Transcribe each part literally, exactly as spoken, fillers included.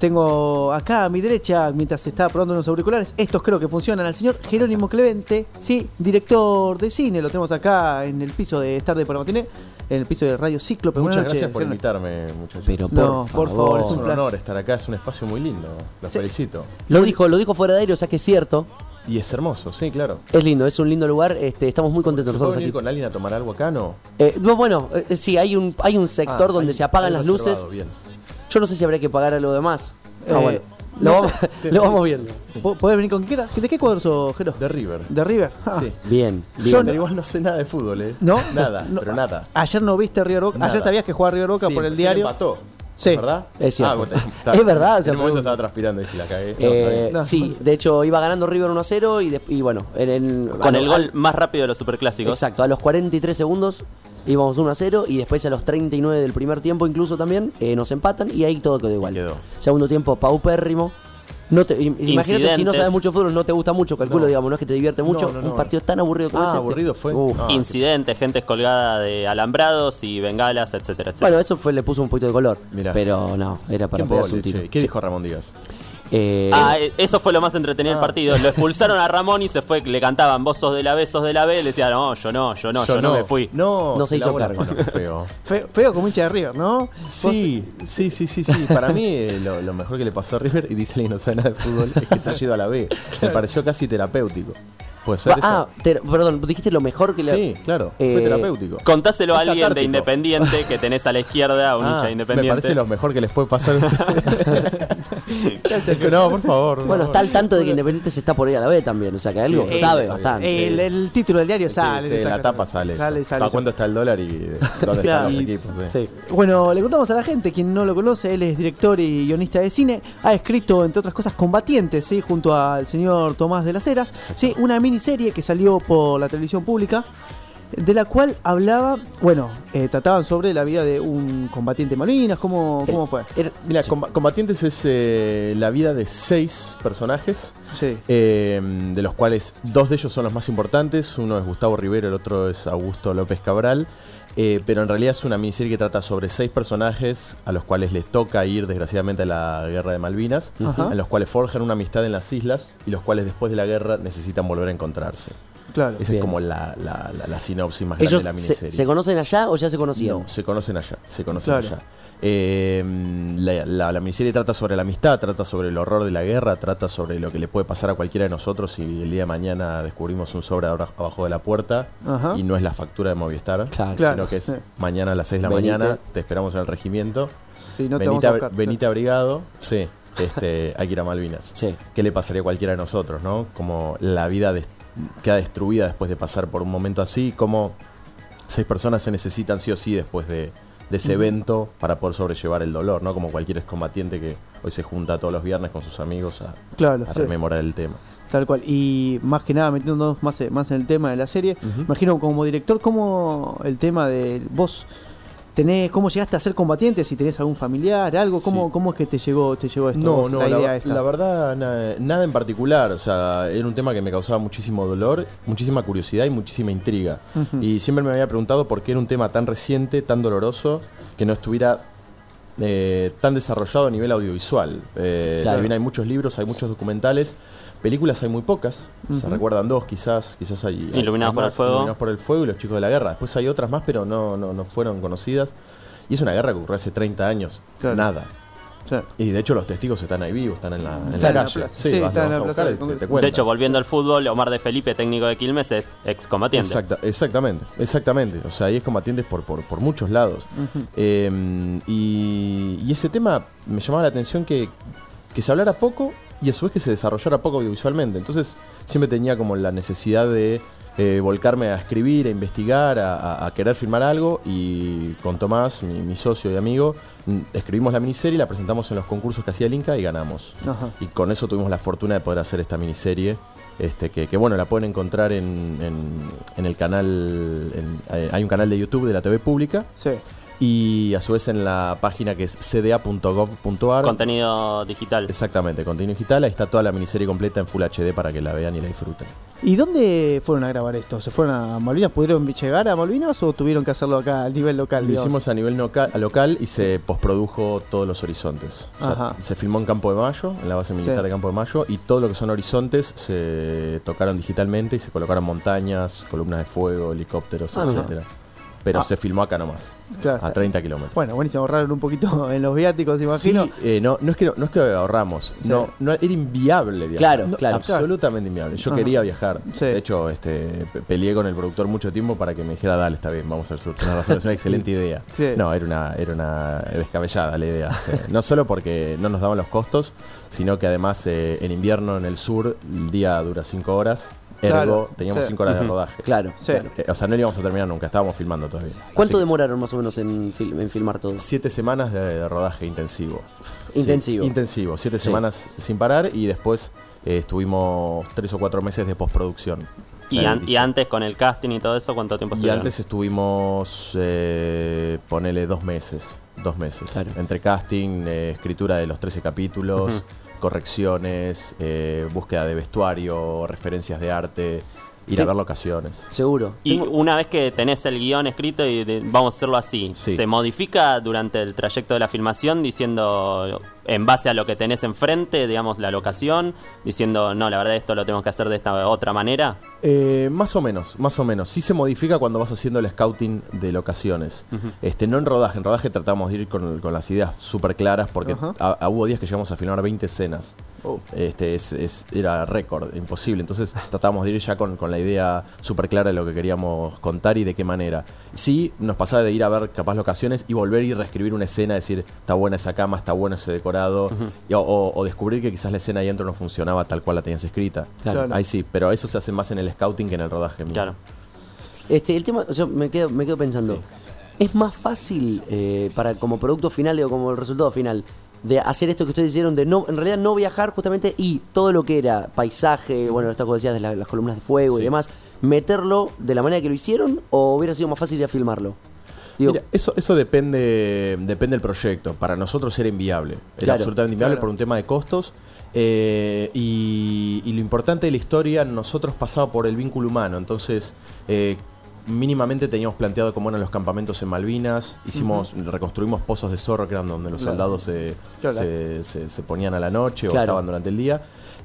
Tengo acá a mi derecha, mientras estaba probando unos auriculares, estos creo que funcionan, al señor Jerónimo Clemente, sí, director de cine, lo tenemos acá en el piso de Tarde por Matiné, en el piso de Radio Cíclope. Muchas Buenas gracias noches, por Jerónimo. invitarme, muchachos. Pero por, No, favor. por favor, es Es un un placer. honor estar acá, es un espacio muy lindo. Los Sí. felicito. Lo dijo, lo dijo fuera de aire, o sea que es cierto. Y es hermoso, sí, claro. Es lindo, es un lindo lugar. Este, estamos muy contentos ¿Se puede nosotros venir aquí. con alguien a tomar algo acá, no? Eh, no, bueno, eh, sí, hay un, hay un sector Ah, donde hay- se apagan hay las reservado, luces. bien. Yo no sé si habría que pagar algo de más. Eh, Ah, bueno. no Lo, sé. vamos, lo vamos viendo. Po- ¿Podés venir con quien quieras? ¿De qué cuadro sos, Jero? De River. ¿De River? Ah. Sí. Bien, bien. Yo Pero igual no sé nada de fútbol, ¿eh? ¿No? Nada, No. pero nada. Ayer no viste River Boca. Nada. Ayer sabías que jugaba River Boca Sí, por el sí, diario. empató. Sí. ¿Verdad? Es cierto. Ah, bueno, está- Es verdad, o En sea, el momento fue- estaba transpirando y dije, la cagué. No, Eh, está bien. No. sí, de hecho iba ganando River uno a cero y, de- y bueno, en, en- Con a el lo- gol más rápido de los superclásicos. Exacto, a los cuarenta y tres segundos íbamos uno a cero y después a los treinta y nueve del primer tiempo incluso también eh, nos empatan y ahí todo quedó igual. Quedó. Segundo tiempo paupérrimo. No te, im- imagínate si no Incidentes. sabes mucho fútbol, no te gusta mucho, calculo, No. digamos, no es que te divierte mucho. No, no, no. Un partido tan aburrido como Ah, ese. te- aburrido fue. Uf. Ah. Incidentes, gente colgada de alambrados y bengalas, etcétera, etcétera. Bueno, eso fue, le puso un poquito de color. Mirá. Pero no, era para Qué pegarse embole, un tiro. che. ¿Qué dijo Ramón Díaz? Eh, Ah, eh, eso fue lo más entretenido del Ah. partido. Lo expulsaron a Ramón y se fue, le cantaban vos sos de la B, sos de la B, le decía, no, yo no, yo no, yo, no me fui. No, No se hizo lavó las cargo. manos, qué feo. Feo, feo como hincha de River, ¿no? Sí, sí, sí, sí, sí. Para mí eh, lo, lo mejor que le pasó a River, y dice alguien que no sabe nada de fútbol, es que se ha ido a la B. Me pareció casi terapéutico. ¿Puede ser eso? ah, te- perdón, dijiste lo mejor que le. Sí, claro, Eh, fue terapéutico. Contáselo a Es alguien de catártico. Independiente que tenés a la izquierda, a un Ah, hincha de me Independiente. parece lo mejor que les puede pasar. Es que no, por favor. por Bueno, favor. está al tanto de que Independiente se está por ir a la B también, o sea que algo Sí, sabe sí, bastante. El, el título del diario Sí, sale. sí, en saca- la tapa sale. Sale, eso. sale. ¿Para eso. cuánto está el dólar y dónde Claro. están los Y- equipos? Sí. Bueno, le contamos a la gente, quien no lo conoce, él es director y guionista de cine, ha escrito, entre otras cosas, Combatientes, ¿sí? Junto al señor Tomás de las Heras, ¿sí? Una miniserie que salió por la televisión pública, de la cual hablaba, bueno, eh, trataban sobre la vida de un combatiente de Malvinas, ¿cómo, Sí. cómo fue? Era- Mira, sí. Comba- Combatientes es eh, la vida de seis personajes, Sí. eh, de los cuales dos de ellos son los más importantes. Uno es Gustavo Rivero, el otro es Augusto López Cabral. Eh, pero en realidad es una miniserie que trata sobre seis personajes a los cuales les toca ir desgraciadamente a la guerra de Malvinas, Ajá. en los cuales forjan una amistad en las islas y los cuales después de la guerra necesitan volver a encontrarse. Claro. Esa Bien. es como la, la, la, la sinopsis más grande ¿Ellos de la se, miniserie. se conocen allá o ya se conocían? No, se conocen allá, se conocen Claro. allá. Eh, la, la, la miniserie trata sobre la amistad, trata sobre el horror de la guerra, trata sobre lo que le puede pasar a cualquiera de nosotros si el día de mañana descubrimos un sobre abra- abajo de la puerta Ajá. y no es la factura de Movistar, Claro. Claro. sino que es sí. mañana a las seis de la Venite. mañana, te esperamos en el regimiento, Sí, no te venite, vamos a a- buscar. venite abrigado, sí, este, hay que ir a Malvinas. Sí. ¿Qué le pasaría a cualquiera de nosotros, no? Como la vida des- queda destruida después de pasar por un momento así, como seis personas se necesitan sí o sí después de, de ese evento para poder sobrellevar el dolor, ¿no? Como cualquier excombatiente que hoy se junta todos los viernes con sus amigos a, Claro, a sí. rememorar el tema. Tal cual. Y más que nada, metiéndonos más, más en el tema de la serie, Ujú. imagino como director, cómo el tema de vos tenés, cómo llegaste a ser combatiente, si tenés algún familiar, algo, cómo, Sí. cómo es que te llegó, te llegó esto, No, no, la la, idea ver- esta. la verdad, na- nada en particular. O sea, era un tema que me causaba muchísimo dolor, muchísima curiosidad y muchísima intriga. Ujú. Y siempre me había preguntado por qué era un tema tan reciente, tan doloroso, que no estuviera eh, tan desarrollado a nivel audiovisual. Eh, Claro. Si bien hay muchos libros, hay muchos documentales, películas hay muy pocas. Se Ujú. recuerdan dos, quizás, quizás hay. hay- Iluminados hay por el más, fuego. Iluminados por el fuego y Los chicos de la guerra. Después hay otras más, pero no, no, no fueron conocidas. Y es una guerra que ocurrió hace treinta años. Claro. Nada. Sí. Y de hecho los testigos están ahí vivos, están en la, en Están la en la calle. plaza. Sí, vas, están en vas la a plaza buscar de y te, te Congreso. cuentan. De hecho, volviendo al fútbol, Omar de Felipe, técnico de Quilmes, es excombatiente. Exacta, exactamente, exactamente. O sea, ahí es combatientes por, por, por muchos lados. Ujú. Eh, y, y ese tema me llamaba la atención que, que se hablara poco y a su vez que se desarrollara poco audiovisualmente. Entonces siempre tenía como la necesidad de eh, volcarme a escribir, a investigar, a, a- a querer filmar algo. Y con Tomás, mi, mi socio y amigo, mm, escribimos la miniserie, la presentamos en los concursos que hacía el Inca y ganamos. Ajá. Y con eso tuvimos la fortuna de poder hacer esta miniserie. Este, que, que bueno, la pueden encontrar en, en, en el canal. en- eh, hay un canal de YouTube de la T V pública. Sí. Y a su vez en la página que es c d a punto gov punto a r. Contenido digital. Exactamente, contenido digital. Ahí está toda la miniserie completa en Full H D para que la vean y la disfruten. ¿Y dónde fueron a grabar esto? ¿Se fueron a Malvinas? ¿Pudieron llegar a Malvinas o tuvieron que hacerlo acá a nivel local? Lo digamos? hicimos a nivel local, local y se postprodujo todos los horizontes. O sea, Ajá. se filmó en Campo de Mayo, en la base militar Sí. de Campo de Mayo, y todo lo que son horizontes se tocaron digitalmente y se colocaron montañas, columnas de fuego, helicópteros, Ah, mira. etcétera. Pero Ah. se filmó acá nomás, Claro, a está- treinta kilómetros. Bueno, buenísimo, ahorraron un poquito en los viáticos, imagino. Sí, eh, no, no, es que, no, no es que ahorramos, Sí. no, no era inviable viajar. Claro, No, claro. Absolutamente inviable. Yo Ajá. quería viajar. Sí. De hecho, este, pe- peleé con el productor mucho tiempo para que me dijera, dale, está bien, vamos a solucionar razón. Es una excelente idea. Sí. No, era una, era una descabellada la idea. Sí. No solo porque no nos daban los costos, sino que además eh, en invierno en el sur el día dura cinco horas. Ergo, Claro, teníamos sí. cinco horas de Ujú. rodaje. Claro, Sí. claro. Eh, o sea, no lo íbamos a terminar nunca, estábamos filmando todavía. ¿Cuánto Así que demoraron más o menos en, fil- en filmar todo? Siete semanas de, de rodaje intensivo. Intensivo. Sí, intensivo, siete Sí. semanas sin parar y después eh, estuvimos tres o cuatro meses de postproducción. Y, O sea, an- y antes con el casting y todo eso, ¿cuánto tiempo y estuvieron? antes estuvimos, eh, ponele dos meses, dos meses. Claro. Entre casting, eh, escritura de los trece capítulos, Ujú. correcciones, eh, búsqueda de vestuario, referencias de arte, ir a Sí. ver locaciones. Seguro. Y Tengo- una vez que tenés el guión escrito y de- vamos a hacerlo así, Sí. ¿se modifica durante el trayecto de la filmación diciendo, en base a lo que tenés enfrente, digamos, la locación, diciendo, no, la verdad esto lo tenemos que hacer de esta otra manera? Eh, más o menos, más o menos. Sí se modifica cuando vas haciendo el scouting de locaciones. Ujú. Este, no en rodaje. En rodaje tratamos de ir con, con las ideas súper claras porque Ajá. a- a- hubo días que llegamos a filmar veinte escenas. Oh. Este, es, es- era récord, imposible. Entonces tratábamos de ir ya con, con la idea súper clara de lo que queríamos contar y de qué manera. Sí, nos pasaba de ir a ver capaz locaciones y volver y reescribir una escena, decir, está buena esa cama, está bueno ese decorado, y- o, o- o descubrir que quizás la escena ahí adentro no funcionaba tal cual la tenías escrita. Claro. Claro. Ahí sí, pero eso se hace más en el scouting que en el rodaje mismo. Claro. Este, el tema, yo me quedo, me quedo pensando, Sí. ¿es más fácil eh, para como producto final o como el resultado final de hacer esto que ustedes hicieron, de no, en realidad no viajar justamente y todo lo que era paisaje, bueno, estas cosas decías de la- las columnas de fuego y Sí. demás, meterlo de la manera que lo hicieron o hubiera sido más fácil ir a filmarlo? Digo, Mira, eso, eso depende, depende del proyecto. Para nosotros era inviable. Era Claro, absolutamente inviable claro. por un tema de costos. eh, y, y lo importante de la historia, nosotros pasaba por el vínculo humano. Entonces, eh, mínimamente teníamos planteado cómo eran los campamentos en Malvinas. Hicimos, reconstruimos pozos de zorro, que eran donde los Claro. soldados se, Claro. se, se- se ponían a la noche o Claro. estaban durante el día.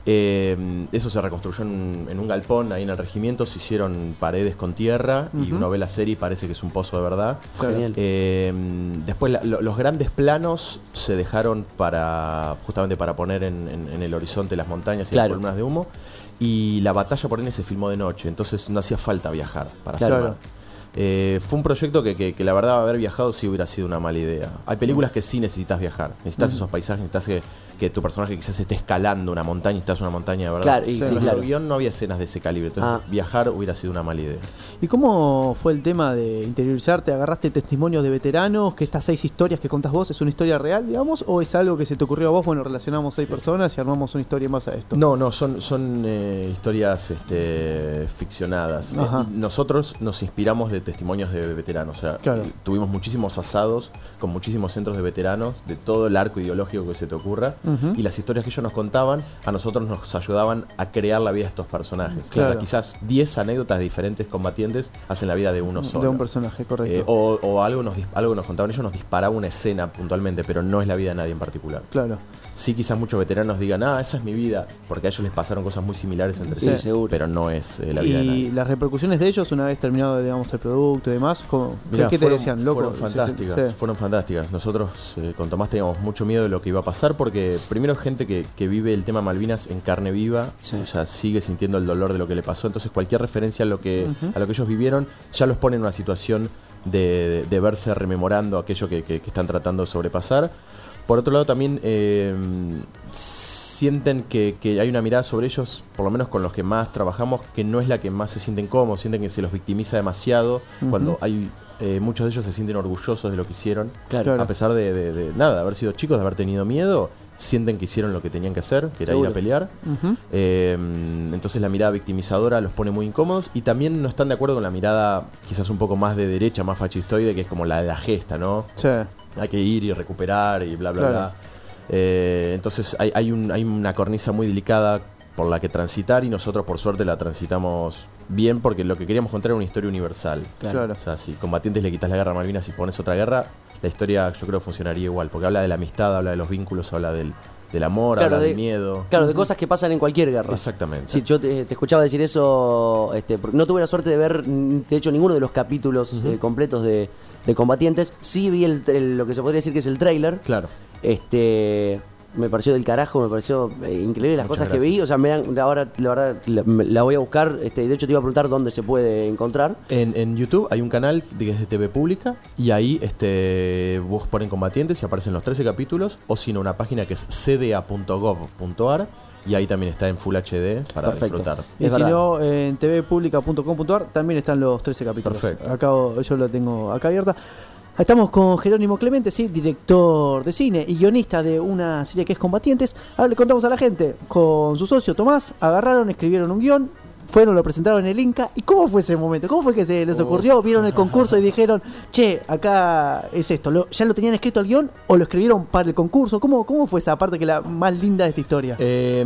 Eh, eso se reconstruyó en, en un galpón ahí en el regimiento. Se hicieron paredes con tierra y Ujú. uno ve la serie y parece que es un pozo de verdad. Genial. Eh, después la- lo- los grandes planos se dejaron para justamente para poner en, en- en el horizonte las montañas y Claro. las columnas de humo. Y la batalla por N se filmó de noche, entonces no hacía falta viajar para Claro. filmar. Eh, fue un proyecto que, que- que la verdad haber viajado sí hubiera sido una mala idea. Hay películas que sí necesitas viajar, necesitas esos paisajes, necesitas que, que tu personaje quizás esté escalando una montaña, necesitas una montaña de verdad. Claro, y En sí, nuestro claro. guión no había escenas de ese calibre, entonces Ah. viajar hubiera sido una mala idea. ¿Y cómo fue el tema de interiorizarte? ¿Agarraste testimonios de veteranos? ¿Que estas seis historias que contás vos es una historia real, digamos? ¿O es algo que se te ocurrió a vos? Bueno, relacionamos seis personas y armamos una historia más a esto. No, no, son, son eh, historias este, ficcionadas. Eh, Ajá. y nosotros nos inspiramos de testimonios de veteranos. O sea, Claro. eh, tuvimos muchísimos asados con muchísimos centros de veteranos, de todo el arco ideológico que se te ocurra. Ujú. Y las historias que ellos nos contaban, a nosotros nos ayudaban a crear la vida de estos personajes. O Claro. sea, quizás diez anécdotas de diferentes combatientes hacen la vida de uno solo. De un personaje, correcto. Eh, o o algo, nos, dis- algo que nos contaban ellos, nos disparaba una escena puntualmente, pero no es la vida de nadie en particular. Claro. Sí, quizás muchos veteranos digan, ah, esa es mi vida, porque a ellos les pasaron cosas muy similares entre Sí, sí, seguro. pero no es eh, la vida de Y nadie. las repercusiones de ellos, una vez terminado, digamos, el producto y demás, ¿cómo- ¿qué, Mirá, qué te fueron, decían, loco? fueron Sí, sí, fantásticas, sí. fueron fantásticas. Nosotros eh, con Tomás teníamos mucho miedo de lo que iba a pasar porque primero gente que, que vive el tema Malvinas en carne viva, Sí. o sea, sigue sintiendo el dolor de lo que le pasó, entonces cualquier referencia a lo que, Ujú. a lo que ellos vivieron ya los pone en una situación de, de- de verse rememorando aquello que, que- que están tratando de sobrepasar. Por otro lado también eh, sienten que, que hay una mirada sobre ellos, por lo menos con los que más trabajamos, que no es la que más se sienten cómodos, sienten que se los victimiza demasiado, Ujú. cuando hay eh, muchos de ellos se sienten orgullosos de lo que hicieron, Claro. Claro. a pesar de, de- de nada, de haber sido chicos, de haber tenido miedo, sienten que hicieron lo que tenían que hacer, que era Seguro. ir a pelear. Ujú. Eh, entonces la mirada victimizadora los pone muy incómodos y también no están de acuerdo con la mirada quizás un poco más de derecha, más fascistoide, que es como la de la gesta, ¿no? Sí. Hay que ir y recuperar y bla, bla, Claro. bla. Eh, entonces hay, hay, un, hay una cornisa muy delicada por la que transitar y nosotros por suerte la transitamos bien porque lo que queríamos contar era una historia universal. Claro. O sea, si combatientes le quitas la guerra a Malvinas y pones otra guerra, la historia yo creo funcionaría igual, porque habla de la amistad, habla de los vínculos, habla del, del amor, Claro, habla de- del miedo. Claro, de cosas que pasan en cualquier guerra. Exactamente. Sí, yo te, te escuchaba decir eso, este, porque no tuve la suerte de ver, mm, de hecho, ninguno de los capítulos eh, completos de, de Combatientes. Sí vi el, el- lo que se podría decir que es el tráiler. Claro. Este, me pareció del carajo, me pareció eh, increíble las Muchas cosas que gracias. vi. O sea, me dan, ahora la verdad la, me- la voy a buscar. Este, y de hecho te iba a preguntar dónde se puede encontrar. En, en YouTube hay un canal que es de T V pública y ahí este, vos ponen combatientes y aparecen los trece capítulos, o si no, una página que es c d a punto gov punto a r y ahí también está en Full H D para Perfecto. disfrutar. Y Es si verdad. no, en t v pública punto com punto a r también están los trece capítulos. Perfecto. Acá yo lo tengo acá abierta. Estamos con Jerónimo Clemente, sí, director de cine y guionista de una serie que es Combatientes. Ahora le contamos a la gente, con su socio Tomás, agarraron, escribieron un guión, fueron, lo presentaron en el Inca. ¿Y cómo fue ese momento? ¿Cómo fue que se les ocurrió? ¿Vieron el concurso y dijeron, che, acá es esto? ¿Lo- ¿Ya lo tenían escrito el guión o lo escribieron para el concurso? ¿Cómo, cómo fue esa parte que es la más linda de esta historia? Eh,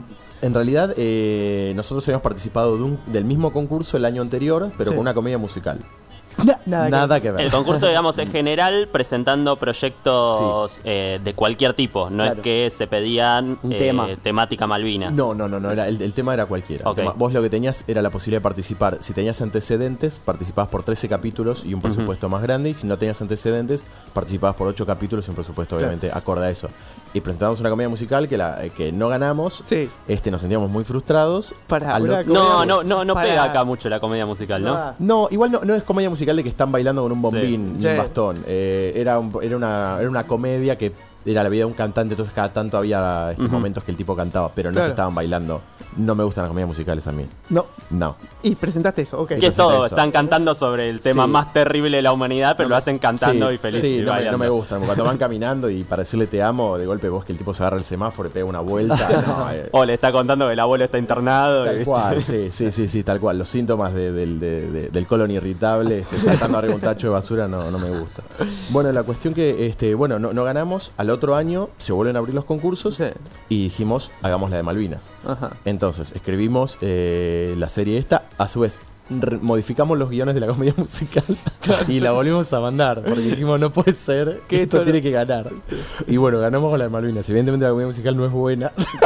en realidad, eh, nosotros habíamos participado de un- del mismo concurso el año anterior, pero Sí. con una comedia musical. Na- nada, Nada que que ver. El concurso, digamos, es general, presentando proyectos eh, de cualquier tipo. No Claro. es que se pedían Un eh, tema. temática Malvinas. No, no, no, no era, el, el tema era cualquiera. El Ok. tema- vos lo que tenías era la posibilidad de participar. Si tenías antecedentes, participabas por trece capítulos y un presupuesto más grande. Y si no tenías antecedentes, participabas por ocho capítulos y un presupuesto obviamente acorde a eso. Y presentamos una comedia musical que, la, que no ganamos. Sí. Este, nos sentíamos muy frustrados. Pará, Al una otro- comedia- No, no, no, no Para- pega acá mucho la comedia musical, ¿no? Ah, No, igual no, no es comedia musical de que están bailando con un bombín Sí. ni un Sí. bastón. Eh, era, un- era, una, era una comedia que era la vida de un cantante, entonces cada tanto había estos Ujú. momentos que el tipo cantaba, pero no Claro. es que estaban bailando. No me gustan las comedias musicales a mí. No. No. Y presentaste eso, ok. Que es presenta todo, eso. están cantando sobre el tema Sí. más terrible de la humanidad, pero lo hacen cantando Sí, y feliz. Sí, y no, me, bailando. no me gustan. Cuando van caminando y para decirle te amo, de golpe vos que el tipo se agarra el semáforo y pega una vuelta. no, eh, O le está contando que el abuelo está internado. Tal ¿viste? cual, sí, sí, sí, sí, tal cual. Los síntomas de- del- de- de- del colon irritable, este, saltando arriba un tacho de basura, no, no me gusta. Bueno, la cuestión que, este, bueno, no, no ganamos. Al otro año se vuelven a abrir los concursos Sí. y dijimos, hagamos la de Malvinas. Ajá. Entonces, escribimos eh, la serie esta, a su vez. re- Modificamos los guiones de la comedia musical y la volvimos a mandar porque dijimos no puede ser que Que esto esto tiene que ganar y bueno ganamos con la de Malvinas. Evidentemente la comedia musical no es buena.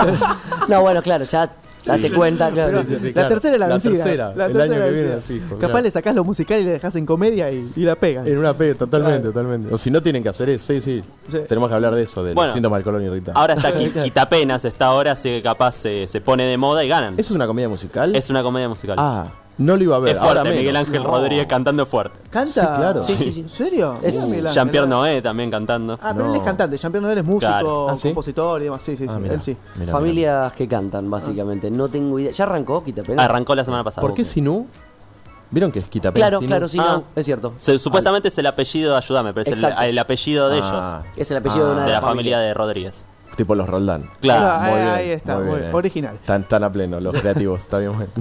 No, bueno, claro, ya date cuenta, claro. Sí, sí, sí, La claro. tercera es la La vencida. tercera, La el tercera año es la que viene, vencida. fijo, Capaz claro. le sacás lo musical y le dejás en comedia y, y la pegan. En una P, totalmente, Claro. totalmente. O si no tienen que hacer eso, sí, sí. Sí. Tenemos que hablar de eso, de Bueno, los síntomas del colon irritable. Ahora está qui- Quitapenas, está ahora, así que capaz se, se pone de moda y ganan. ¿Eso es una comedia musical? Es una comedia musical. Ah, no lo iba a ver. es fuerte, ahora menos. Miguel Ángel No. Rodríguez cantando es fuerte. ¿Canta? Sí, claro. Sí, sí, sí. ¿En serio? Es Mira, Miguel Ángel. Jean-Pierre Noé también cantando. Ah, pero él No. es cantante. Jean-Pierre Noé es músico, Claro. Ah, ¿sí? compositor y demás. Sí, sí, Ah, sí. mirá, Él sí. mirá, Familias que cantan, básicamente. No tengo idea. ¿Ya arrancó Quitapenas? Arrancó la semana mirá. pasada. ¿Por qué Sinú? ¿Vieron que es Quitapenas? Claro, Sinú? claro, sí, Ah. no, es cierto. Se- supuestamente es el apellido, ayúdame, pero es el, Exacto. el apellido de Ah, ellos. Es el apellido de una De de la las familia familias. de Rodríguez. tipo los Roldán. Claro. Ah, Muy ahí, bien, ahí está, muy muy bien, bien. eh. Original. Tan, tan a pleno, los creativos, está bien bueno.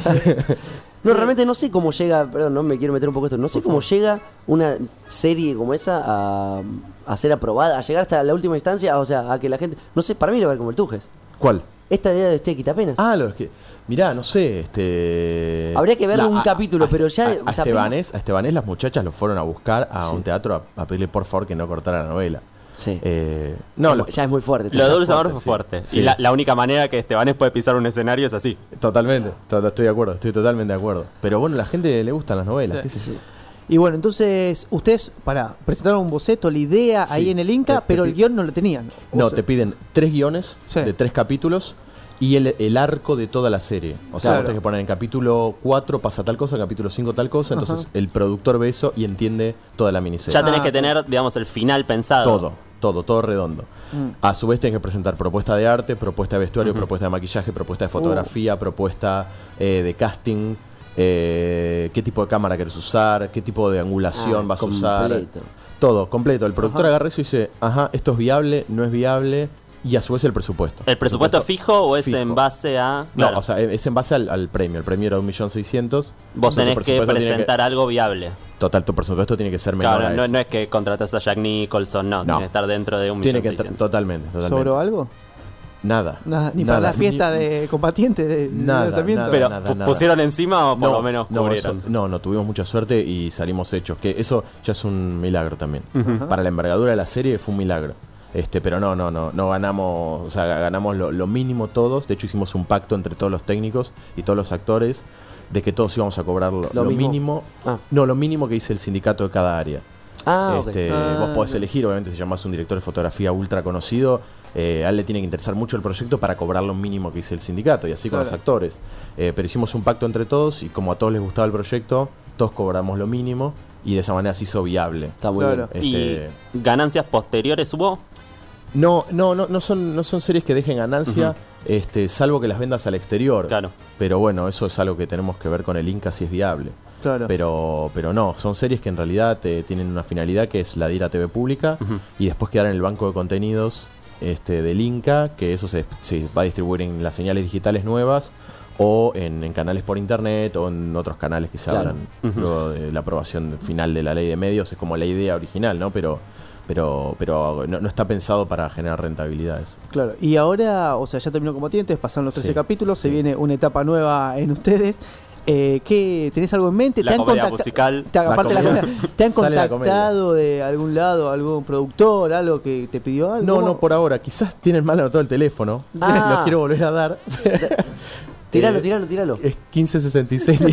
No, realmente no sé cómo llega, perdón, no me quiero meter un poco esto, no sé cómo llega una serie como esa a, a ser aprobada, a llegar hasta la última instancia, o sea, a que la gente, no sé, para mí lo va a ver como el Tujes. ¿Cuál? Esta idea de este Quitapenas. Ah, los que. Mirá, no sé, este. Habría que verlo un a- capítulo, a- pero ya- A, o a sea, Estebanés, a Estebanés las muchachas lo fueron a buscar a Sí. un teatro a, a pedirle por favor que no cortara la novela. Sí. Eh, no, Es- lo- ya es muy fuerte. Lo de Ya Dulce es Amor fuerte. fue fuerte. Sí. Y la, la única manera que Estebanés puede pisar un escenario es así. totalmente, to- estoy de acuerdo, estoy totalmente de acuerdo. Pero bueno, a la gente le gustan las novelas. Sí. qué sé yo. Sí. Y bueno, entonces ustedes, para presentaron un boceto, la idea Sí. ahí en el Inca, Te- te pero pi- el guión no lo tenían. O No, sea, te piden tres guiones Sí. de tres capítulos y el, el arco de toda la serie. O sea, Claro. vos tenés que poner en capítulo cuatro pasa tal cosa, en capítulo cinco tal cosa. Entonces Ajá. el productor ve eso y entiende toda la miniserie. Ya tenés Ah, que tener, digamos, el final pensado. Todo, todo, todo redondo. Mm. A su vez tenés que presentar propuesta de arte, propuesta de vestuario, propuesta de maquillaje, propuesta de fotografía, propuesta eh, de casting, eh, qué tipo de cámara querés usar, qué tipo de angulación Ah, vas a usar. completo. Todo, completo. El productor Ajá. agarra eso y dice, ajá, esto es viable, no es viable, Y a su vez el presupuesto. ¿El presupuesto fijo o es fijo. en base a...? No, Claro. o sea, es en base al, al premio. El premio era un millón seiscientos. Vos tenés que presentar algo viable. Total, tu presupuesto tiene que ser menor Claro, a no, eso. no es que contratas a Jack Nicholson, no, No. tiene que estar dentro de un Tiene millón que seiscientos. estar totalmente, totalmente. ¿Sobró algo? Nada. Nada, ni para la fiesta ni- de combatientes de Nada, lanzamiento. nada. Pero nada, pu- nada. pusieron encima o por No, lo menos no, cubrieron. eso- no, no, tuvimos mucha suerte y salimos hechos. Que eso ya es un milagro también. Ujú. Para la envergadura de la serie fue un milagro. Este, pero no, no, no, no ganamos, o sea, ganamos lo, lo mínimo todos. De hecho, hicimos un pacto entre todos los técnicos y todos los actores de que todos íbamos a cobrar lo, ¿Lo lo mismo? mínimo. Ah. No, lo mínimo que dice el sindicato de cada área. Ah, ok. Este, Ah, vos podés no. elegir, obviamente, si llamás a un director de fotografía ultra conocido, eh, a él le tiene que interesar mucho el proyecto para cobrar lo mínimo que dice el sindicato, y así con Claro. los actores. Eh, pero hicimos un pacto entre todos y como a todos les gustaba el proyecto, todos cobramos lo mínimo y de esa manera se hizo viable. Está muy Claro. bien. Este, ¿Y ganancias posteriores hubo? no, no, no, no son, no son series que dejen ganancia, Ujú. este, salvo que las vendas al exterior. Claro. Pero bueno, eso es algo que tenemos que ver con el Inca si es viable. Claro. Pero, pero no, son series que en realidad eh, tienen una finalidad que es la de ir a T V pública Ujú. y después quedar en el banco de contenidos este, del Inca, que eso se, se va a distribuir en las señales digitales nuevas o en, en canales por internet o en otros canales que se Claro. abran Ujú. luego de la aprobación final de la ley de medios. Es como la idea original, ¿no? Pero, pero, pero no, no está pensado para generar rentabilidad eso. Claro, y ahora, o sea, ya terminó Combatientes, pasaron los trece Sí, capítulos, se sí. viene una etapa nueva en ustedes. Eh, ¿qué, ¿Tenés algo en mente? La ¿Te han comedia contacta- musical. te- La aparte de la comedia. comedia, ¿te han Sale la contactado de algún lado, algún productor, algo que te pidió algo? No, no, por ahora. Quizás tienen mal anotado el teléfono. Ah. Lo quiero volver a dar. Tíralo, Eh, tíralo, tíralo. Es quince sesenta y seis.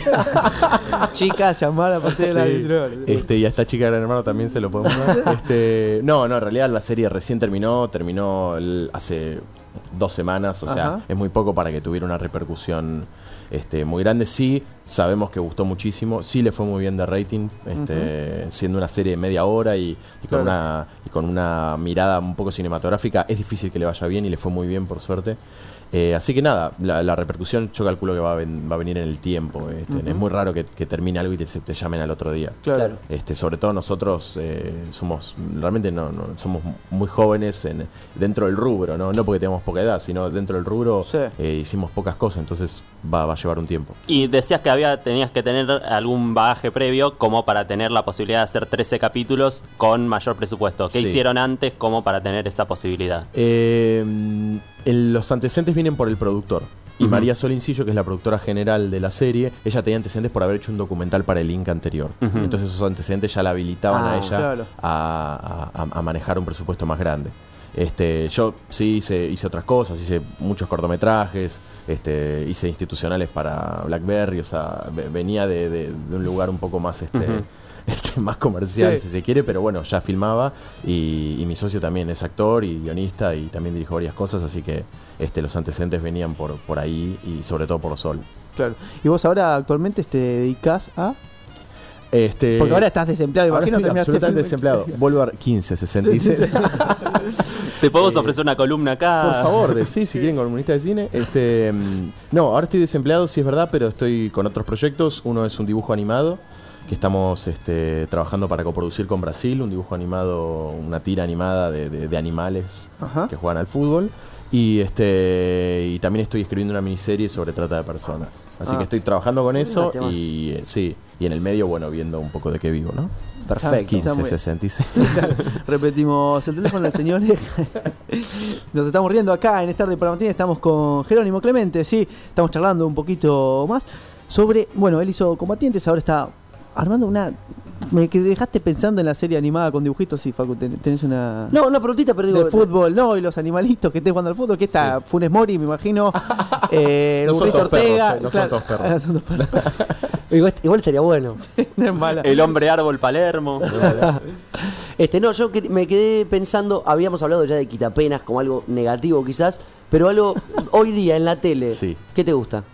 Chicas, llamar a partir de las Sí. diecinueve. Este, y a esta chica Gran Hermano también se lo podemos dar. Este, no, no, en realidad la serie recién terminó, terminó el- hace dos semanas, o sea, Ajá. es muy poco para que tuviera una repercusión este, muy grande. Sí, sabemos que gustó muchísimo, sí le fue muy bien de rating, este, siendo una serie de media hora y, y con Claro. una y con una mirada un poco cinematográfica, es difícil que le vaya bien y le fue muy bien por suerte. Eh, así que nada, la, la repercusión yo calculo que va a, ven- va a venir en el tiempo. Este, Ujú. Es muy raro que, que termine algo y te, se te llamen al otro día. Claro. Claro. Este, sobre todo nosotros eh, somos, realmente no, no, somos muy jóvenes en, dentro del rubro, ¿no? No porque tengamos poca edad, sino dentro del rubro Sí. eh, hicimos pocas cosas, entonces va, va a llevar un tiempo. Y decías que había tenías que tener algún bagaje previo como para tener la posibilidad de hacer trece capítulos con mayor presupuesto. ¿Qué Sí. hicieron antes como para tener esa posibilidad? Eh, el- los antecedentes vienen por el productor. Y Ujú. María Solincillo, que es la productora general de la serie, ella tenía antecedentes por haber hecho un documental para el Inca anterior. Ujú. Entonces esos antecedentes ya la habilitaban Ah, a ella claro. a, a- a manejar un presupuesto más grande. Este, yo sí hice, hice otras cosas, hice muchos cortometrajes, este, hice institucionales para BlackBerry, o sea, ve- venía de, de- de un lugar un poco más este, Ujú. este, más comercial, Sí. si se quiere, pero bueno, ya filmaba y, y mi socio también es actor y guionista y también dirijo varias cosas, así que este, los antecedentes venían por, por ahí y sobre todo por Sol. Claro. ¿Y vos ahora actualmente te dedicas a...? Este, Porque ahora estás desempleado, ahora imagino. estoy terminaste absolutamente film- desempleado. Vuelvo a dar quince sesenta y seis. ¿Te podemos Eh, ofrecer una columna acá? Por favor, de- sí, si quieren columnista de cine. Este, mm, no, ahora estoy desempleado, sí es verdad, pero estoy con otros proyectos. Uno es un dibujo animado que estamos este, trabajando para coproducir con Brasil, un dibujo animado, una tira animada de, de- de animales Ajá. que juegan al fútbol. Y este y también estoy escribiendo una miniserie sobre trata de personas. Así Ah. que estoy trabajando con eso Ah, temas. y eh, sí, y en el medio, bueno, viendo un poco de qué vivo, ¿no? Perfecto. Está muy quince bien. sesenta y seis. Repetimos el teléfono del señor. Nos estamos riendo acá en Estar de Martín. Estamos con Jerónimo Clemente, sí. Estamos charlando un poquito más sobre. Bueno, él hizo Combatientes, ahora está armando una. Me que dejaste pensando en la serie animada con dibujitos, sí, Facu, ten- tenés una. No, una preguntita, pero digo. de fútbol, no, y los animalitos que estén jugando al fútbol, que está Funes Mori, me imagino. eh, el No son burrito todos perros, Ortega. eh, no son claro. todos perros. Ah, son todos perros. Igual, igual estaría bueno. No es mala. El hombre árbol Palermo. Este, no, yo que- me quedé pensando, habíamos hablado ya de quitapenas como algo negativo quizás, pero algo hoy día en la tele, Sí. ¿qué te gusta?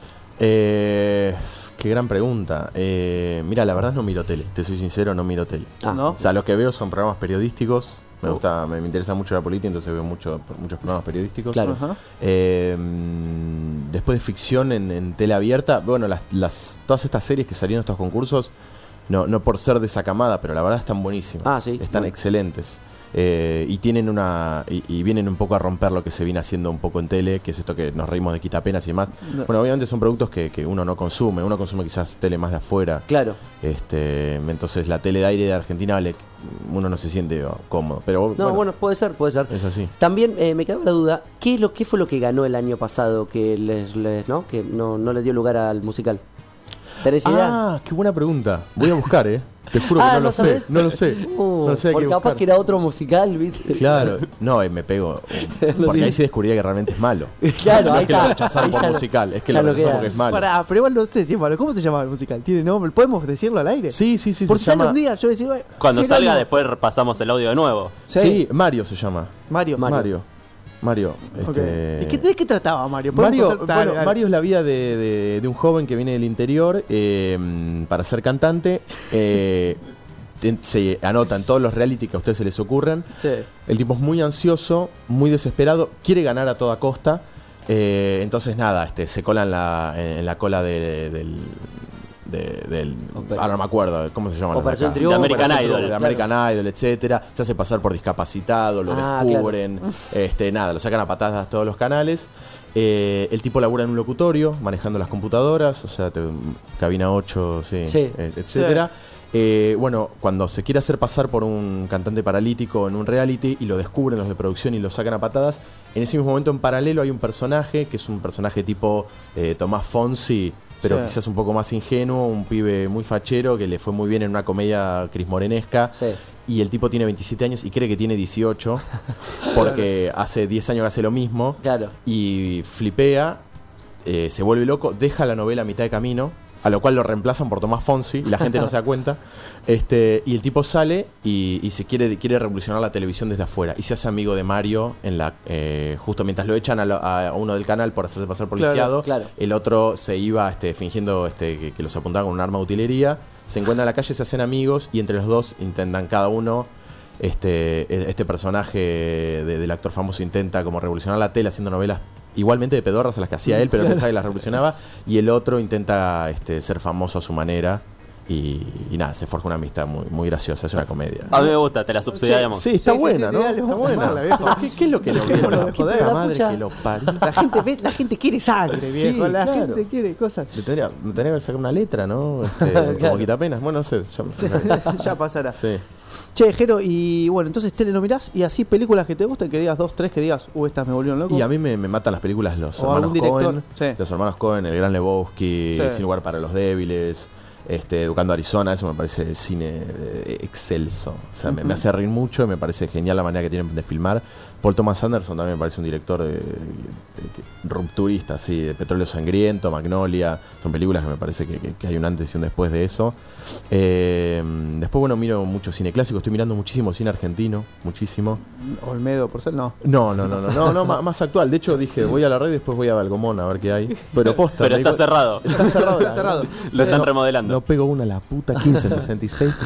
Eh, qué gran pregunta. Eh, mira, la verdad no miro tele, te soy sincero, no miro tele. Ah, ¿No? O sea, lo que veo son programas periodísticos. Me Oh. gusta, me, me interesa mucho la política, entonces veo mucho, muchos programas periodísticos. Claro. Ajá. Eh, mm, después de ficción en, en tele abierta, bueno, las, las, todas estas series que salieron en estos concursos, no, no por ser de esa camada, pero la verdad están buenísimas. Ah, sí. Están Bueno. excelentes. Eh, y tienen una y, y vienen un poco a romper lo que se viene haciendo un poco en tele, que es esto que nos reímos de quitapenas y demás. No. Bueno, obviamente son productos que, que uno no consume, uno consume quizás tele más de afuera. Claro. Este, entonces la tele de aire de Argentina le, uno no se siente oh, cómodo, pero No, bueno, bueno, puede ser, puede ser. es así. También eh, me quedaba la duda, ¿qué, es lo, ¿qué fue lo que ganó el año pasado que les, les- ¿no? que no, no le dio lugar al musical? ¿Tenés idea? Ah, qué buena pregunta. Voy a buscar, eh. Te juro que Ah, no, ¿no lo sabés? sé. No lo sé. Uh, no lo sé, hay porque que capaz buscar. que era otro musical, ¿viste? Claro, no, eh, me pego. eh, No Porque sé. ahí se descubriría que realmente es malo. Claro, No ahí es que lo está. rechazaron Ahí por ya no- musical, es que ya lo no rechazaron queda. porque es malo. Pará, pero igual no sé si es malo. ¿Cómo se llama el musical? ¿Tiene nombre? ¿Podemos decirlo al aire? Sí, sí, sí. Por se si sale llama... un día, yo decía, "Ué, Cuando qué salga, año". después repasamos el audio de nuevo. Sí. Sí. Mario se llama. Mario. Mario. Mario. Mario. Ok. este- ¿Y qué, de qué trataba Mario? ¿Podemos Mario, contar? Dale, bueno, dale. Mario es la vida de, de- de un joven que viene del interior eh, para ser cantante. eh, en- se anota en todos los reality que a ustedes se les ocurran. Sí. El tipo es muy ansioso, muy desesperado, quiere ganar a toda costa. eh, entonces, nada, este, se cola en la, en la cola de- del. de- del Oper- ahora no me acuerdo, ¿cómo se llama? Operación Triunfo. De American Operación Idol, Triunfo, de American Idol, etcétera. Se hace pasar por discapacitado, lo Ah, descubren. Este, nada, lo sacan a patadas a todos los canales. Eh, el tipo labura en un locutorio, manejando las computadoras, o sea, te- cabina ocho, sí, Sí. eh, etcétera. Eh, bueno, cuando se quiere hacer pasar por un cantante paralítico en un reality y lo descubren los de producción y lo sacan a patadas, en ese mismo momento en paralelo hay un personaje que es un personaje tipo eh, Tomás Fonsi, pero Sí. quizás un poco más ingenuo, un pibe muy fachero que le fue muy bien en una comedia crismorenesca. Sí. Y el tipo tiene veintisiete años y cree que tiene dieciocho porque hace diez años que hace lo mismo Claro. y flipea, eh, se vuelve loco, deja la novela a mitad de camino, a lo cual lo reemplazan por Tomás Fonsi y la gente no se da cuenta. Este, y el tipo sale y, y se quiere, quiere revolucionar la televisión desde afuera y se hace amigo de Mario en la eh, justo mientras lo echan a, lo- a uno del canal por hacerse pasar por Claro, lisiado. claro. El otro se iba este, fingiendo este, que, que los apuntaba con un arma de utilería. Se encuentran en la calle, se hacen amigos y entre los dos intentan cada uno. Este, este personaje de- del actor famoso intenta como revolucionar la tele haciendo novelas igualmente de pedorras a las que hacía él, pero él pensaba que las revolucionaba. Y el otro intenta este, ser famoso a su manera. Y, y nada, se forja una amistad muy, muy graciosa. Es una comedia. A mí me gusta, te la subsidiamos. Sí, está Sí, sí, buena, sí, ¿no? sí, dale, Está vamos a buena. tomarla, viejo. ¿Qué, qué es lo que lo vieron? Dejémonos de La joder. puta La madre pucha. que lo parió. La gente, ve- la gente quiere sangre, Sí, viejo. La claro. gente quiere cosas. Me tendría, me tendría que sacar una letra, ¿no? Este, Claro. Como quitapenas. Bueno, no sé. Ya, Ya pasará. sí. Che, Jero, y bueno, entonces tele no mirás y así películas que te gusten, que digas dos, tres, que digas, uh, estas me volvieron loco. Y a mí me, me matan las películas los O hermanos algún director, Cohen. sí. Los hermanos Cohen, El Gran Lebowski, Sí. Sin Lugar para los Débiles, este, Educando a Arizona. Eso me parece cine eh, excelso. O sea, me, me hace reír mucho y me parece genial la manera que tienen de filmar. Paul Thomas Anderson también me parece un director de, de- de- rupturista, sí, de Petróleo Sangriento, Magnolia. Son películas que me parece que, que- que hay un antes y un después de eso. Eh, después, bueno, miro mucho cine clásico. Estoy mirando muchísimo cine argentino, muchísimo. Olmedo, por ser, no. No, no, no, no, no, no más, más actual. De hecho, dije, voy a la red y después voy a Balgomón a ver qué hay. Pero posta. Pero me está digo- cerrado. Está cerrado. Está cerrado. Lo están No, remodelando. No pego una a la puta, quince sesenta y seis.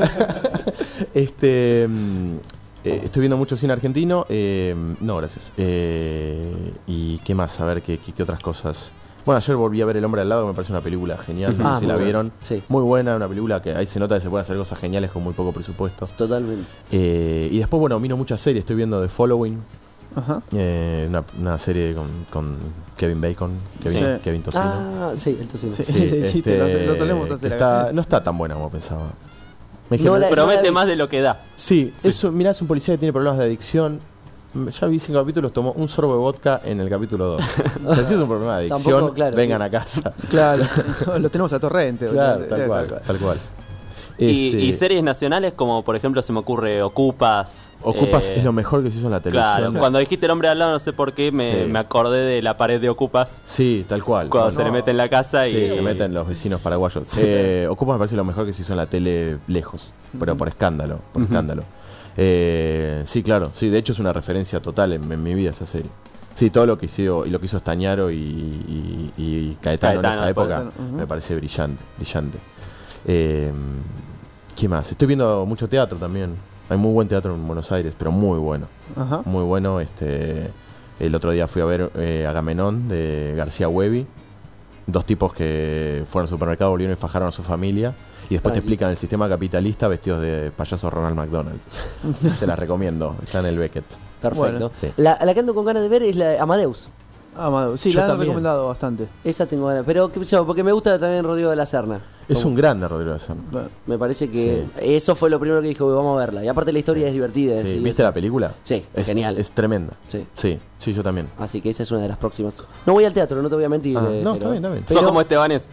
este. mm, eh, estoy viendo mucho cine argentino. eh, no, gracias. Eh, ¿Y qué más? A ver, ¿qué, qué, qué otras cosas? Bueno, ayer volví a ver El Hombre al Lado, que me parece una película genial. No Ah, sé si muy la buena. vieron. Sí. Muy buena, una película que ahí se nota que se pueden hacer cosas geniales con muy poco presupuesto. Totalmente. Eh, y después, bueno, miro muchas series. Estoy viendo The Following. Ajá. Eh, una, una serie con, con Kevin Bacon, Kevin, Sí. Kevin Tocino. Ah, sí, el tocino. Sí. ese chiste lo- lo solemos hacer que acá. está- no está tan buena como pensaba. Me No dijeron- la- Promete más de lo que da. sí, Sí. Es un- mirá, es un policía que tiene problemas de adicción. Mm, Ya vi cinco capítulos, tomó un sorbo de vodka en el capítulo dos. O sea, si es un problema de adicción, Tampoco, claro, vengan sí. a casa. Claro, lo tenemos a Torrente. Claro, boludo. tal Eh, cual, tal cual. Y, Este, y series nacionales como por ejemplo se me ocurre Ocupas. Ocupas eh, es lo mejor que se hizo en la televisión. Claro, cuando dijiste El Hombre al Lado no sé por qué me, Sí. me acordé de la pared de Ocupas. Sí, tal cual. Cuando Bueno, se le mete en la casa y Sí, se meten los vecinos paraguayos. Eh, Ocupas me parece lo mejor que se hizo en la tele lejos, pero por escándalo, por Ujú. escándalo. Eh, sí, claro, sí, de hecho es una referencia total en, en mi vida esa serie. Sí, todo lo que hizo y lo que hizo Stañaro y, y- y Caetano, Caetano, en esa puede época ser, ujú. me parece brillante, brillante. Eh, ¿Qué más? Estoy viendo mucho teatro también. Hay muy buen teatro en Buenos Aires, pero muy bueno. Ajá. Muy bueno. Este, el otro día fui a ver eh, Agamenón de García Huevi. Dos tipos que fueron al supermercado, volvieron y fajaron a su familia. Y después te Tranqui. explican el sistema capitalista vestidos de payaso Ronald McDonald. Te la recomiendo, está en el Beckett. Perfecto. Bueno, sí. la, la que ando con ganas de ver es la de Amadeus. Ah, Madu, sí, Yo la han también. recomendado bastante. Esa tengo ganas. Pero, ¿qué sé yo? Porque me gusta también Rodrigo de la Serna. Es Como- un grande Rodrigo de Serna. Bueno, Me parece que Sí. eso fue lo primero que dijo, vamos a verla. Y aparte la historia es divertida. Sí, sí, ¿viste eso. la película? Sí, Es genial. Es tremenda. Sí. Sí, sí, yo también. Así que esa es una de las próximas. No voy al teatro, no te voy a mentir. Ah, eh, no, pero, está bien, está bien. Sos como Estebanes.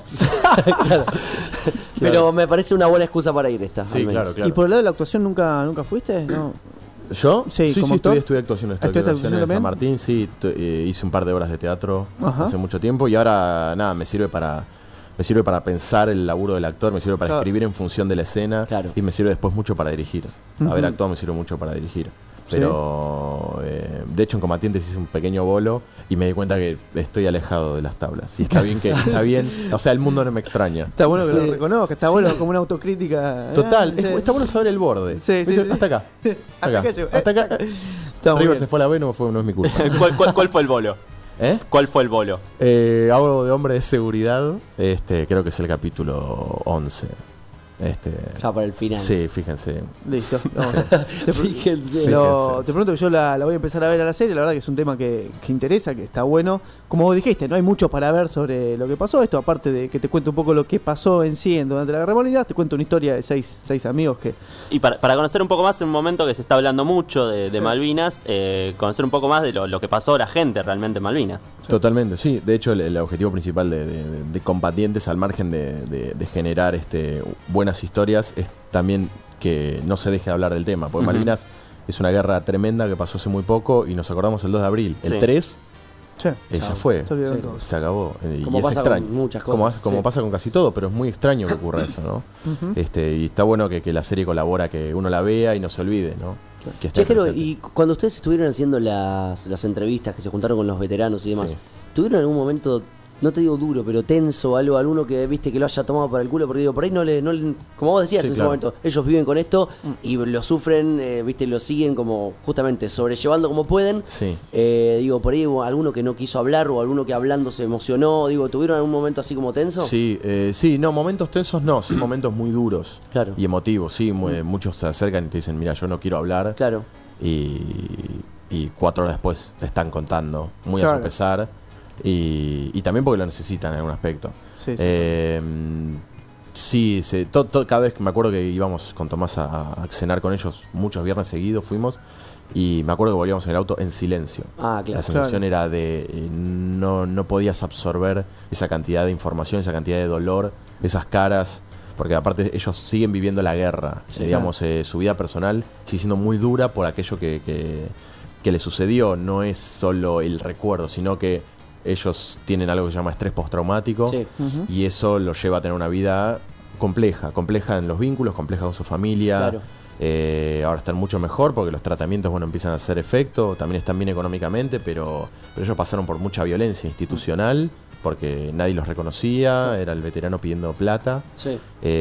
pero me parece una buena excusa para ir esta. Sí, al menos. claro, claro. ¿Y por el lado de la actuación nunca, nunca fuiste? No. ¿Yo? Sí, sí, como sí, actor. estudié, estudié actuación, estudié ¿Estudiaste actuación en actuación San también? Martín, sí, tu- eh, hice un par de horas de teatro Ajá. hace mucho tiempo y ahora nada, me sirve para me sirve para pensar el laburo del actor, me sirve para Claro. escribir en función de la escena Claro. y me sirve después mucho para dirigir. Ujú. Haber actuado me sirve mucho para dirigir. Pero eh, de hecho en Combatientes hice un pequeño bolo y me di cuenta que estoy alejado de las tablas. Y está bien que está bien, o sea, el mundo no me extraña. Está bueno que Sí. lo reconozca, está Sí. bueno como una autocrítica. Total, Ah, es- sí. está bueno saber el borde. Sí, sí, ¿Viste? sí. Hasta acá. Hasta acá llegó. Hasta acá. Está muy River bien. se fue a la B, no, fue, no es mi culpa. ¿Cuál, cuál, cuál fue el bolo? ¿Eh? ¿Cuál fue el bolo? Eh, hablo de hombre de seguridad. Este, creo que es el capítulo once. Este, Ya para el final. sí, fíjense. Listo. Vamos a- te, Fíjense. lo- Fíjense. te pregunto que yo la, la voy a empezar a ver a la serie, la verdad que es un tema que, que interesa, que está bueno. Como vos dijiste, no hay mucho para ver sobre lo que pasó. Esto, aparte de que te cuento un poco lo que pasó en sí en- durante la Guerra Mundial, te cuento una historia de seis, seis amigos que... Y para, para conocer un poco más, en un momento que se está hablando mucho de, de Sí. Malvinas, eh, conocer un poco más de lo, lo que pasó la gente realmente en Malvinas. Totalmente, sí. De hecho, el, el objetivo principal de, de- de- de Combatientes, al margen de, de- de generar este, buenas historias, es también que no se deje de hablar del tema. Porque Ujú. Malvinas es una guerra tremenda que pasó hace muy poco y nos acordamos el dos de abril. El Sí. tres Che, eh, ya Chao. fue. se olvidaron Sí. todos. Se acabó. eh, Y Como es pasa extraño. con muchas Como, cosas, hace- como sí. pasa con casi todo, pero es muy extraño que ocurra eso, ¿no? Ujú. Este, y está bueno que, que la serie colabora, que uno la vea y no se olvide, ¿no? Que esté Che, Jero, presente. y cuando ustedes estuvieron haciendo las, las entrevistas que se juntaron con los veteranos y demás, Sí. ¿tuvieron algún momento, no te digo duro, pero tenso, algo, alguno que viste que lo haya tomado para el culo? Porque digo, por ahí no le, no le- como vos decías Sí, en claro. su momento, ellos viven con esto y lo sufren, eh, viste, lo siguen como justamente sobrellevando como pueden. Sí. Eh, digo, por ahí hubo alguno que no quiso hablar o alguno que hablando se emocionó, digo, ¿tuvieron algún momento así como tenso? Sí, eh, sí, no, momentos tensos no, sí, momentos muy duros Claro. y emotivos, sí, mu- eh, muchos se acercan y te dicen, mira, yo no quiero hablar, Claro. y, y cuatro horas después te están contando, muy a Claro. su pesar, y, y también porque lo necesitan en algún aspecto. Sí, sí. Eh, sí, se- to- to- cada vez que me acuerdo que íbamos con Tomás a, a cenar con ellos, muchos viernes seguidos fuimos, y me acuerdo que volvíamos en el auto en silencio. Ah, claro. La sensación Claro. era de eh, no, no podías absorber esa cantidad de información, esa cantidad de dolor, esas caras, porque aparte ellos siguen viviendo la guerra, Sí, eh, digamos, eh, su vida personal sigue siendo muy dura por aquello que, que, que le sucedió, no es solo el recuerdo, sino que ellos tienen algo que se llama estrés postraumático Sí. Ujú. y eso los lleva a tener una vida compleja, compleja en los vínculos, compleja con su familia. Claro. Eh, ahora están mucho mejor porque los tratamientos, bueno, empiezan a hacer efecto, también están bien económicamente, pero, pero ellos pasaron por mucha violencia institucional porque nadie los reconocía, era el veterano pidiendo plata. Sí.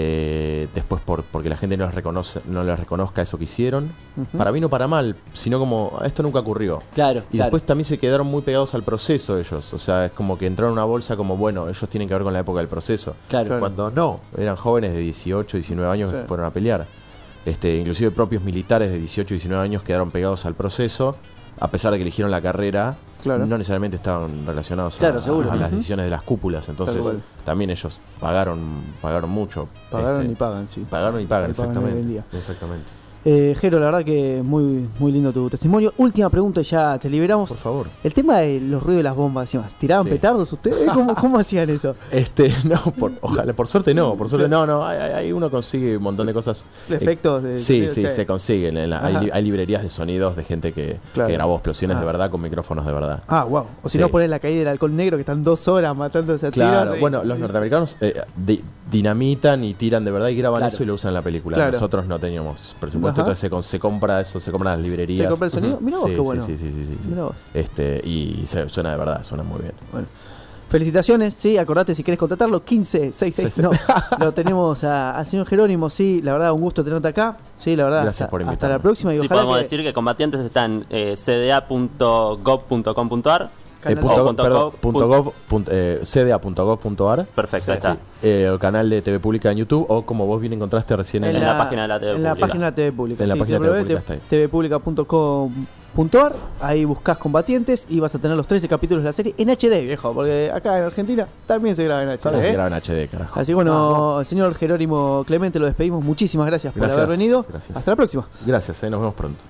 Eh, después por, porque la gente no les, reconoce, no les reconozca eso que hicieron. Ujú. Para bien o para mal, sino como esto nunca ocurrió. Claro. Y claro. después también se quedaron muy pegados al proceso ellos. O sea, es como que entraron en una bolsa como, bueno, ellos tienen que ver con la época del proceso. Claro. Claro. Cuando no, eran jóvenes de dieciocho, diecinueve años Sí. que fueron a pelear. Este, inclusive propios militares de dieciocho, diecinueve años quedaron pegados al proceso, a pesar de que eligieron la carrera, Claro. no necesariamente estaban relacionados Claro, a, seguro. a las Ujú. decisiones de las cúpulas. Entonces, Tal cual. también ellos pagaron, pagaron mucho. Pagaron este, y pagan, sí. Pagaron y pagan, Y pagan hoy exactamente. en día. Exactamente. Eh, Jero, la verdad que muy, muy lindo tu testimonio. Última pregunta y ya te liberamos. Por favor. El tema de los ruidos de las bombas y demás. ¿Tiraban Sí. petardos ustedes? ¿Cómo, cómo hacían eso? Este, no, por, ojalá, por suerte no, por suerte no, no, hay, hay- hay uno consigue un montón de cosas. Efectos de Sí, sonido, sí, se consiguen. En la- hay, Ajá. li- hay librerías de sonidos de gente que, Claro. que grabó explosiones Ah. de verdad con micrófonos de verdad. Ah, wow. O si Sí. no ponen la caída del halcón negro que están dos horas matándose a Claro, tiros. y- bueno, los norteamericanos eh, di- dinamitan y tiran de verdad y graban Claro. eso y lo usan en la película. Claro. Nosotros no teníamos presupuesto, Ajá. entonces se, con- se compra eso, se compran las librerías. ¿Se compra el sonido? Ujú. Mirá vos, Sí, qué sí, bueno. Sí, sí, sí, sí, sí. Mirá vos. Este, y se, suena de verdad, suena muy bien. Bueno. Felicitaciones, sí, acordate si querés contratarlo, quince sesenta y seis, Sí, sí. no, lo tenemos a- al señor Jerónimo, sí, la verdad, un gusto tenerte acá, sí, la verdad, Gracias hasta, por hasta invitarme. la próxima y Sí, ojalá podemos que- decir que Combatientes está en eh, c d a punto gov punto com punto a r Eh, punto o gov- punto perdón, gov- punto gov, punto- eh, c d a punto gov punto a r. Perfecto, ahí está. Eh, el canal de T V Pública en YouTube, o como vos bien encontraste recién en, En la página de la T V En la Pública. página de T V Pública. En la sí, página de T V Pública está ahí. t v pública punto com punto a r. Ahí buscás Combatientes y vas a tener los trece capítulos de la serie en H D, viejo, porque acá en Argentina también se graba en H D. También se ¿eh? graba en H D, carajo. Así que bueno, señor Jerónimo Clemente, lo despedimos. Muchísimas gracias por Gracias, haber venido. gracias. Hasta la próxima. Gracias, eh, nos vemos pronto.